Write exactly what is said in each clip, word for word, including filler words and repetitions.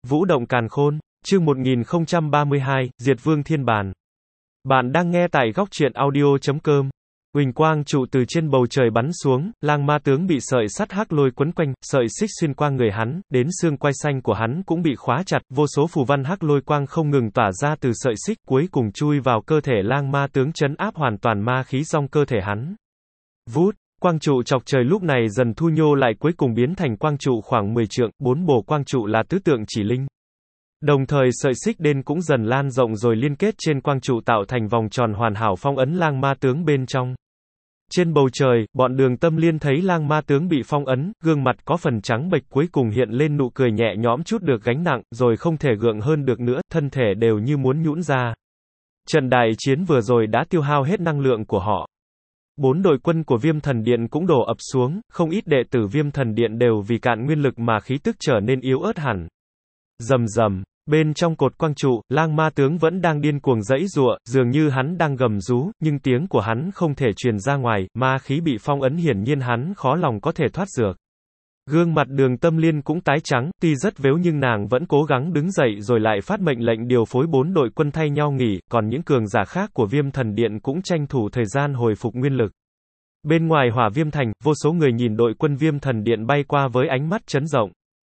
Vũ động càn khôn, chương một nghìn không trăm ba mươi hai, Diệt Vương Thiên Bàn. Bạn đang nghe tại góc truyện audio chấm com. Huỳnh quang trụ từ trên bầu trời bắn xuống, lang ma tướng bị sợi sắt hắc lôi quấn quanh, sợi xích xuyên qua người hắn, đến xương quai xanh của hắn cũng bị khóa chặt, vô số phù văn hắc lôi quang không ngừng tỏa ra từ sợi xích, cuối cùng chui vào cơ thể lang ma tướng trấn áp hoàn toàn ma khí trong cơ thể hắn. Vút, quang trụ chọc trời lúc này dần thu nhô lại cuối cùng biến thành quang trụ khoảng mười trượng, bốn bổ quang trụ là tứ tượng chỉ linh. Đồng thời sợi xích đen cũng dần lan rộng rồi liên kết trên quang trụ tạo thành vòng tròn hoàn hảo phong ấn lang ma tướng bên trong. Trên bầu trời, bọn Đường Tâm Liên thấy lang ma tướng bị phong ấn, gương mặt có phần trắng bệch cuối cùng hiện lên nụ cười nhẹ nhõm chút được gánh nặng, rồi không thể gượng hơn được nữa, thân thể đều như muốn nhũn ra. Trận đại chiến vừa rồi đã tiêu hao hết năng lượng của họ. Bốn đội quân của Viêm Thần Điện cũng đổ ập xuống, không ít đệ tử Viêm Thần Điện đều vì cạn nguyên lực mà khí tức trở nên yếu ớt hẳn. Rầm rầm, bên trong cột quang trụ, lang ma tướng vẫn đang điên cuồng giãy giụa, dường như hắn đang gầm rú, nhưng tiếng của hắn không thể truyền ra ngoài, ma khí bị phong ấn hiển nhiên hắn khó lòng có thể thoát được. Gương mặt Đường Tâm Liên cũng tái trắng, tuy rất vếu nhưng nàng vẫn cố gắng đứng dậy rồi lại phát mệnh lệnh điều phối bốn đội quân thay nhau nghỉ, còn những cường giả khác của Viêm Thần Điện cũng tranh thủ thời gian hồi phục nguyên lực. Bên ngoài Hỏa Viêm Thành, vô số người nhìn đội quân Viêm Thần Điện bay qua với ánh mắt chấn động.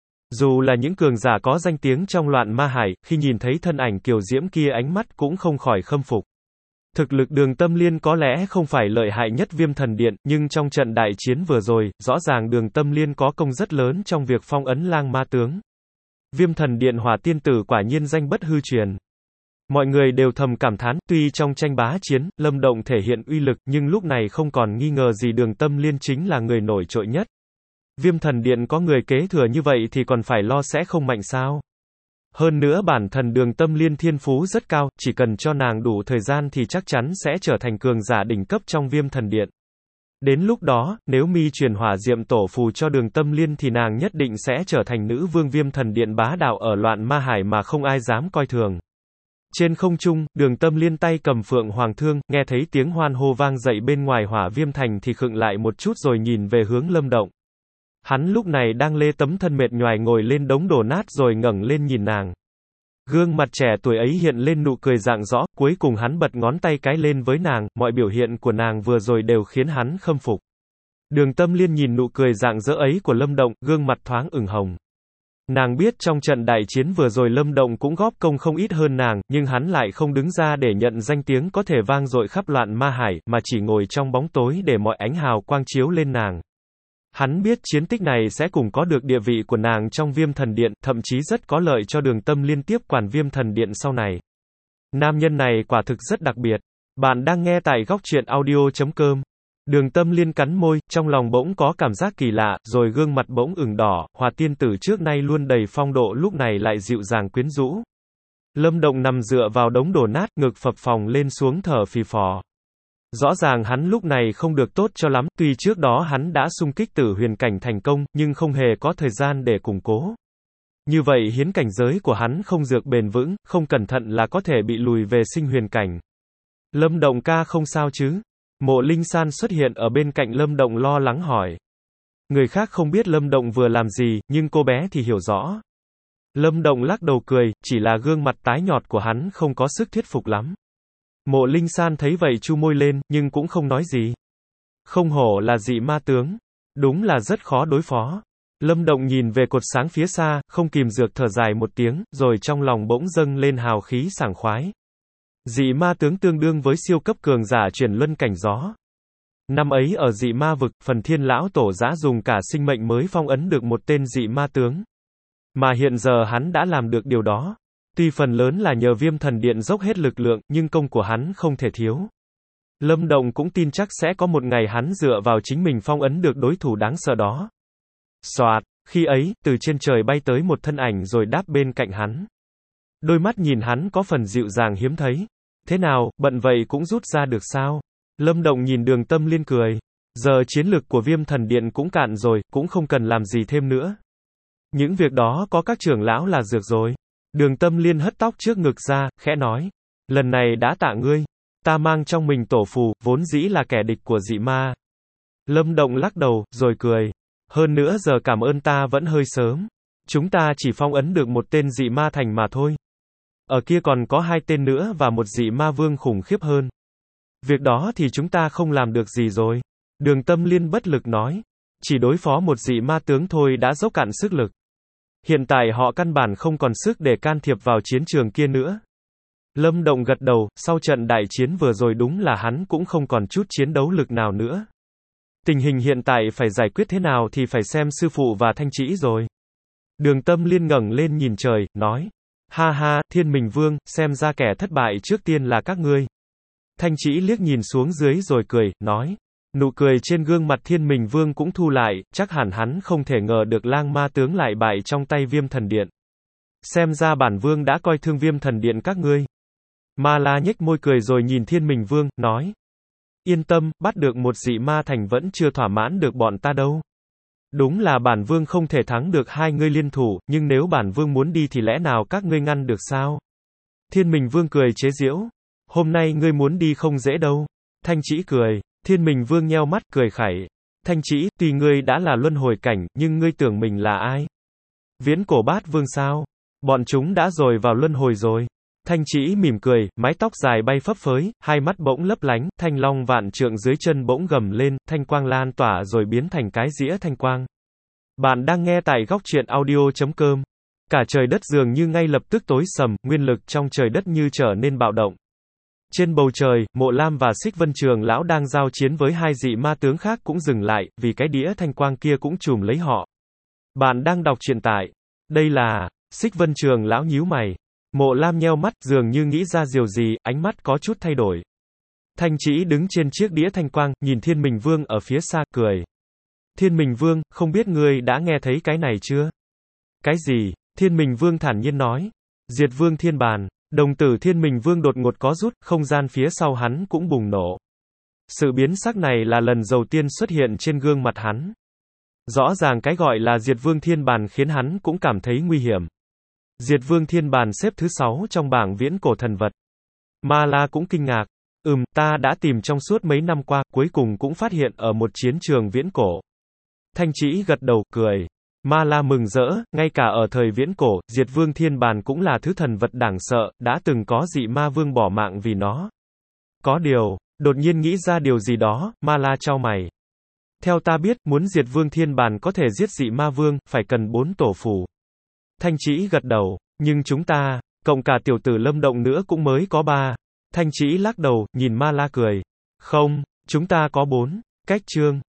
Dù là những cường giả có danh tiếng trong loạn ma hải, khi nhìn thấy thân ảnh kiều diễm kia ánh mắt cũng không khỏi khâm phục. Thực lực Đường Tâm Liên có lẽ không phải lợi hại nhất Viêm Thần Điện, nhưng trong trận đại chiến vừa rồi, rõ ràng Đường Tâm Liên có công rất lớn trong việc phong ấn lang ma tướng. Viêm Thần Điện Hỏa Tiên Tử quả nhiên danh bất hư truyền. Mọi người đều thầm cảm thán, tuy trong tranh bá chiến, Lâm Động thể hiện uy lực, nhưng lúc này không còn nghi ngờ gì Đường Tâm Liên chính là người nổi trội nhất. Viêm Thần Điện có người kế thừa như vậy thì còn phải lo sẽ không mạnh sao? Hơn nữa bản thân Đường Tâm Liên thiên phú rất cao, chỉ cần cho nàng đủ thời gian thì chắc chắn sẽ trở thành cường giả đỉnh cấp trong Viêm Thần Điện. Đến lúc đó, nếu mi truyền hỏa diệm tổ phù cho Đường Tâm Liên thì nàng nhất định sẽ trở thành nữ vương Viêm Thần Điện bá đạo ở loạn ma hải mà không ai dám coi thường. Trên không trung, Đường Tâm Liên tay cầm Phượng Hoàng Thương, nghe thấy tiếng hoan hô vang dậy bên ngoài Hỏa Viêm Thành thì khựng lại một chút rồi nhìn về hướng Lâm Động. Hắn lúc này đang lê tấm thân mệt nhoài ngồi lên đống đổ nát rồi ngẩng lên nhìn nàng. Gương mặt trẻ tuổi ấy hiện lên nụ cười rạng rõ, cuối cùng hắn bật ngón tay cái lên với nàng, mọi biểu hiện của nàng vừa rồi đều khiến hắn khâm phục. Đường Tâm Liên nhìn nụ cười rạng rỡ ấy của Lâm Động, gương mặt thoáng ửng hồng. Nàng biết trong trận đại chiến vừa rồi Lâm Động cũng góp công không ít hơn nàng, nhưng hắn lại không đứng ra để nhận danh tiếng có thể vang dội khắp loạn ma hải, mà chỉ ngồi trong bóng tối để mọi ánh hào quang chiếu lên nàng. Hắn biết chiến tích này sẽ cùng có được địa vị của nàng trong Viêm Thần Điện, thậm chí rất có lợi cho Đường Tâm Liên tiếp quản Viêm Thần Điện sau này. Nam nhân này quả thực rất đặc biệt. Bạn đang nghe tại góc truyện audio chấm com. Đường Tâm Liên cắn môi, trong lòng bỗng có cảm giác kỳ lạ, rồi gương mặt bỗng ửng đỏ, Hỏa Tiên Tử trước nay luôn đầy phong độ lúc này lại dịu dàng quyến rũ. Lâm Động nằm dựa vào đống đổ nát, ngực phập phồng lên xuống thở phì phò. Rõ ràng hắn lúc này không được tốt cho lắm, tuy trước đó hắn đã xung kích tử huyền cảnh thành công, nhưng không hề có thời gian để củng cố. Như vậy hiến cảnh giới của hắn không dược bền vững, không cẩn thận là có thể bị lùi về sinh huyền cảnh. Lâm Động ca không sao chứ? Mộ Linh San xuất hiện ở bên cạnh Lâm Động lo lắng hỏi. Người khác không biết Lâm Động vừa làm gì, nhưng cô bé thì hiểu rõ. Lâm Động lắc đầu cười, chỉ là gương mặt tái nhợt của hắn không có sức thuyết phục lắm. Mộ Linh San thấy vậy chu môi lên, nhưng cũng không nói gì. Không hổ là dị ma tướng. Đúng là rất khó đối phó. Lâm Động nhìn về cột sáng phía xa, không kìm được thở dài một tiếng, rồi trong lòng bỗng dâng lên hào khí sảng khoái. Dị ma tướng tương đương với siêu cấp cường giả chuyển luân cảnh gió. Năm ấy ở dị ma vực, Phần Thiên Lão Tổ Giã dùng cả sinh mệnh mới phong ấn được một tên dị ma tướng. Mà hiện giờ hắn đã làm được điều đó. Tuy phần lớn là nhờ Viêm Thần Điện dốc hết lực lượng, nhưng công của hắn không thể thiếu. Lâm Động cũng tin chắc sẽ có một ngày hắn dựa vào chính mình phong ấn được đối thủ đáng sợ đó. Soạt, khi ấy, từ trên trời bay tới một thân ảnh rồi đáp bên cạnh hắn. Đôi mắt nhìn hắn có phần dịu dàng hiếm thấy. Thế nào, bận vậy cũng rút ra được sao? Lâm Động nhìn Đường Tâm Liên cười. Giờ chiến lực của Viêm Thần Điện cũng cạn rồi, cũng không cần làm gì thêm nữa. Những việc đó có các trưởng lão là dược rồi. Đường Tâm Liên hất tóc trước ngực ra, khẽ nói. Lần này đã tạ ngươi. Ta mang trong mình tổ phù, vốn dĩ là kẻ địch của dị ma. Lâm Động lắc đầu, rồi cười. Hơn nữa giờ cảm ơn ta vẫn hơi sớm. Chúng ta chỉ phong ấn được một tên dị ma thành mà thôi. Ở kia còn có hai tên nữa và một dị ma vương khủng khiếp hơn. Việc đó thì chúng ta không làm được gì rồi. Đường Tâm Liên bất lực nói. Chỉ đối phó một dị ma tướng thôi đã dốc cạn sức lực. Hiện tại họ căn bản không còn sức để can thiệp vào chiến trường kia nữa. Lâm Động gật đầu, sau trận đại chiến vừa rồi đúng là hắn cũng không còn chút chiến đấu lực nào nữa. Tình hình hiện tại phải giải quyết thế nào thì phải xem sư phụ và Thanh Trĩ rồi. Đường Tâm Liên ngẩng lên nhìn trời, nói. Ha ha, Thiên Minh Vương, xem ra kẻ thất bại trước tiên là các ngươi. Thanh Trĩ liếc nhìn xuống dưới rồi cười, nói. Nụ cười trên gương mặt Thiên Minh Vương cũng thu lại, chắc hẳn hắn không thể ngờ được lang ma tướng lại bại trong tay Viêm Thần Điện. Xem ra bản vương đã coi thương Viêm Thần Điện các ngươi. Ma La nhếch môi cười rồi nhìn Thiên Minh Vương, nói. Yên tâm, bắt được một dị ma thành vẫn chưa thỏa mãn được bọn ta đâu. Đúng là bản vương không thể thắng được hai ngươi liên thủ, nhưng nếu bản vương muốn đi thì lẽ nào các ngươi ngăn được sao? Thiên Minh Vương cười chế giễu. Hôm nay ngươi muốn đi không dễ đâu. Thanh Trĩ cười. Thiên Minh Vương nheo mắt cười khẩy. Thanh Trĩ, tuy ngươi đã là luân hồi cảnh, nhưng ngươi tưởng mình là ai? Viễn cổ bát vương sao? Bọn chúng đã rồi vào luân hồi rồi. Thanh Trĩ mỉm cười, mái tóc dài bay phấp phới, hai mắt bỗng lấp lánh, thanh long vạn trượng dưới chân bỗng gầm lên, thanh quang lan tỏa rồi biến thành cái dĩa thanh quang. Bạn đang nghe tại góc truyện audio chấm com. Cả trời đất dường như ngay lập tức tối sầm, nguyên lực trong trời đất như trở nên bạo động. Trên bầu trời, Mộ Lam và Xích Vân Trường lão đang giao chiến với hai dị ma tướng khác cũng dừng lại, vì cái đĩa thanh quang kia cũng trùm lấy họ. Bạn đang đọc truyện tại. Đây là. Xích Vân Trường lão nhíu mày. Mộ Lam nheo mắt, dường như nghĩ ra điều gì, ánh mắt có chút thay đổi. Thanh Trĩ đứng trên chiếc đĩa thanh quang, nhìn Thiên Minh Vương ở phía xa, cười. Thiên Minh Vương, không biết ngươi đã nghe thấy cái này chưa? Cái gì? Thiên Minh Vương thản nhiên nói. Diệt Vương Thiên Bàn. Đồng tử Thiên Minh Vương đột ngột có rút, không gian phía sau hắn cũng bùng nổ. Sự biến sắc này là lần đầu tiên xuất hiện trên gương mặt hắn. Rõ ràng cái gọi là Diệt Vương Thiên Bàn khiến hắn cũng cảm thấy nguy hiểm. Diệt Vương Thiên Bàn xếp thứ sáu trong bảng viễn cổ thần vật. Ma La cũng kinh ngạc. Ừm, ta đã tìm trong suốt mấy năm qua, cuối cùng cũng phát hiện ở một chiến trường viễn cổ. Thanh Trĩ gật đầu, cười. Ma La mừng rỡ, ngay cả ở thời viễn cổ, Diệt Vương Thiên Bàn cũng là thứ thần vật đáng sợ, đã từng có dị ma vương bỏ mạng vì nó. Có điều, đột nhiên nghĩ ra điều gì đó, Ma La chau mày. Theo ta biết, muốn Diệt Vương Thiên Bàn có thể giết dị ma vương, phải cần bốn tổ phù. Thanh Trĩ gật đầu, nhưng chúng ta, cộng cả tiểu tử Lâm Động nữa cũng mới có ba. Thanh Trĩ lắc đầu, nhìn Ma La cười. Không, chúng ta có bốn. Cách chương.